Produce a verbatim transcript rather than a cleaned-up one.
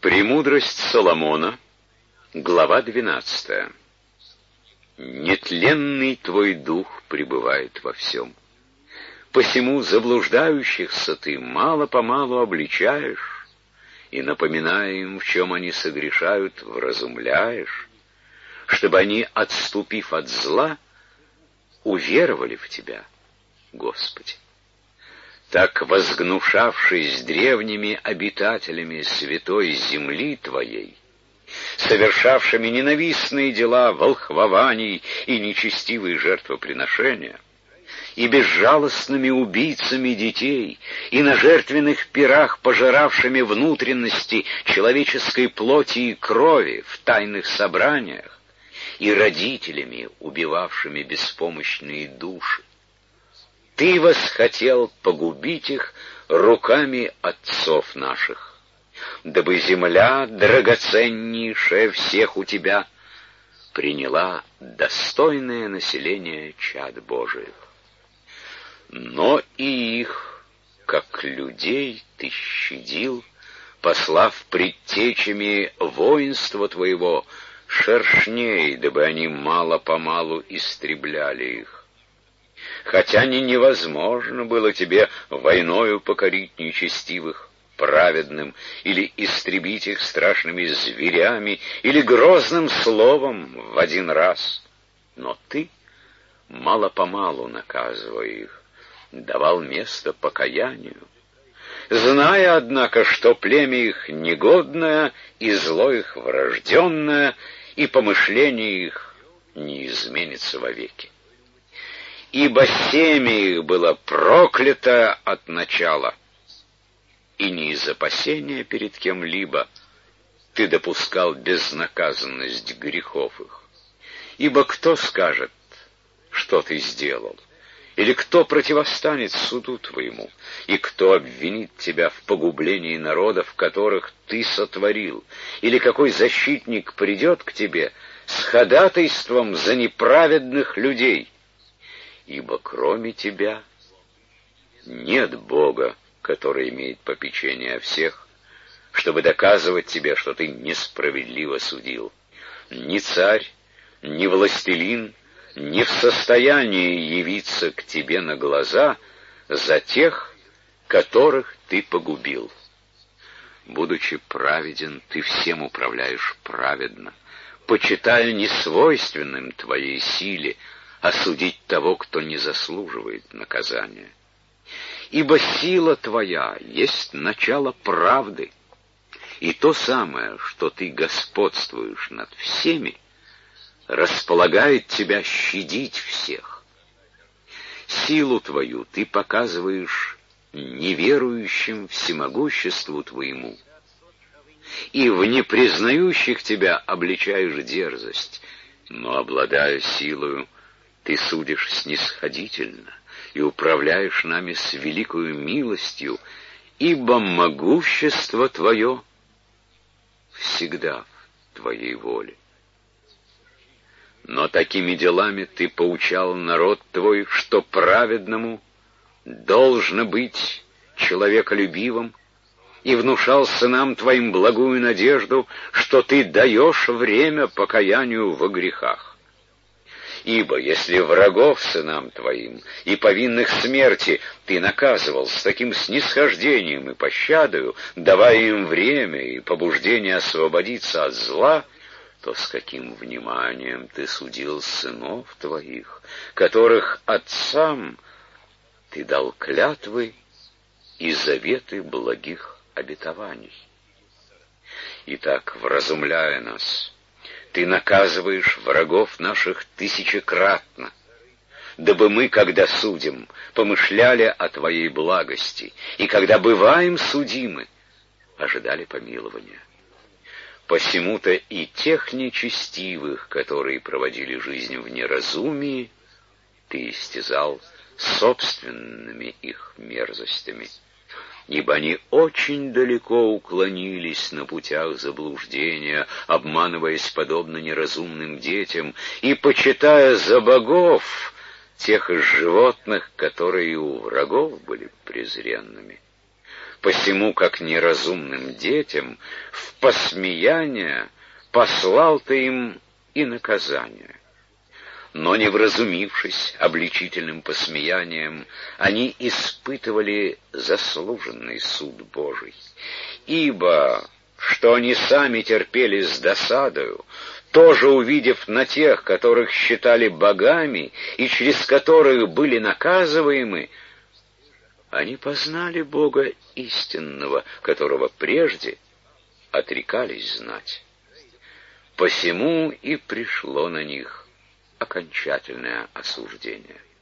Премудрость Соломона, глава двенадцатая. Нетленный твой дух пребывает во всем. Посему заблуждающихся ты мало-помалу обличаешь, и, напоминая им, в чем они согрешают, вразумляешь, чтобы они, отступив от зла, уверовали в тебя, Господи. Так, возгнушавшись древними обитателями святой земли Твоей, совершавшими ненавистные дела волхвований и нечестивые жертвоприношения, и безжалостными убийцами детей, и на жертвенных пирах пожиравшими внутренности человеческой плоти и крови в тайных собраниях, и родителями, убивавшими беспомощные души, Ты восхотел погубить их руками отцов наших, дабы земля, драгоценнейшая всех у тебя, приняла достойное население чад Божиих. Но и их, как людей, ты щадил, послав предтечами воинства твоего шершней, дабы они мало-помалу истребляли их. Хотя не невозможно было тебе войною покорить нечестивых праведным, или истребить их страшными зверями, или грозным словом в один раз. Но ты, мало-помалу наказывая их, давал место покаянию, зная, однако, что племя их негодное, и зло их врожденное, и помышление их не изменится вовеки. Ибо семя их было проклято от начала, и не из опасения перед кем-либо ты допускал безнаказанность грехов их. Ибо кто скажет, что ты сделал, или кто противостанет суду твоему, и кто обвинит тебя в погублении народов, которых ты сотворил, или какой защитник придет к тебе с ходатайством за неправедных людей? Ибо кроме тебя нет Бога, который имеет попечение о всех, чтобы доказывать тебе, что ты несправедливо судил. Ни царь, ни властелин не в состоянии явиться к тебе на глаза за тех, которых ты погубил. Будучи праведен, ты всем управляешь праведно, почитая несвойственным твоей силе осудить того, кто не заслуживает наказания. Ибо сила твоя есть начало правды, и то самое, что ты господствуешь над всеми, располагает тебя щадить всех. Силу твою ты показываешь неверующим всемогуществу твоему, и в непризнающих тебя обличаешь дерзость, но, обладая силою, ты судишь снисходительно и управляешь нами с великою милостью, ибо могущество твое всегда в твоей воле. Но такими делами ты поучал народ твой, что праведному должно быть человеколюбивым, и внушал сынам твоим благую надежду, что ты даешь время покаянию во грехах. Ибо если врагов сынам твоим и повинных смерти ты наказывал с таким снисхождением и пощадою, давая им время и побуждение освободиться от зла, то с каким вниманием ты судил сынов твоих, которых отцам ты дал клятвы и заветы благих обетований. Итак, вразумляя нас, ты наказываешь врагов наших тысячекратно, дабы мы, когда судим, помышляли о твоей благости, и когда бываем судимы, ожидали помилования. Посему-то и тех нечестивых, которые проводили жизнь в неразумии, ты истязал собственными их мерзостями, ибо они очень далеко уклонились на путях заблуждения, обманываясь подобно неразумным детям и почитая за богов тех из животных, которые у врагов были презренными. Посему, как неразумным детям, в посмеяние послал ты им и наказание. Но, не вразумившись обличительным посмеянием, они испытывали заслуженный суд Божий. Ибо, что они сами терпели с досадою, тоже увидев на тех, которых считали богами и через которых были наказываемы, они познали Бога истинного, которого прежде отрекались знать. Посему и пришло на них окончательное осуждение.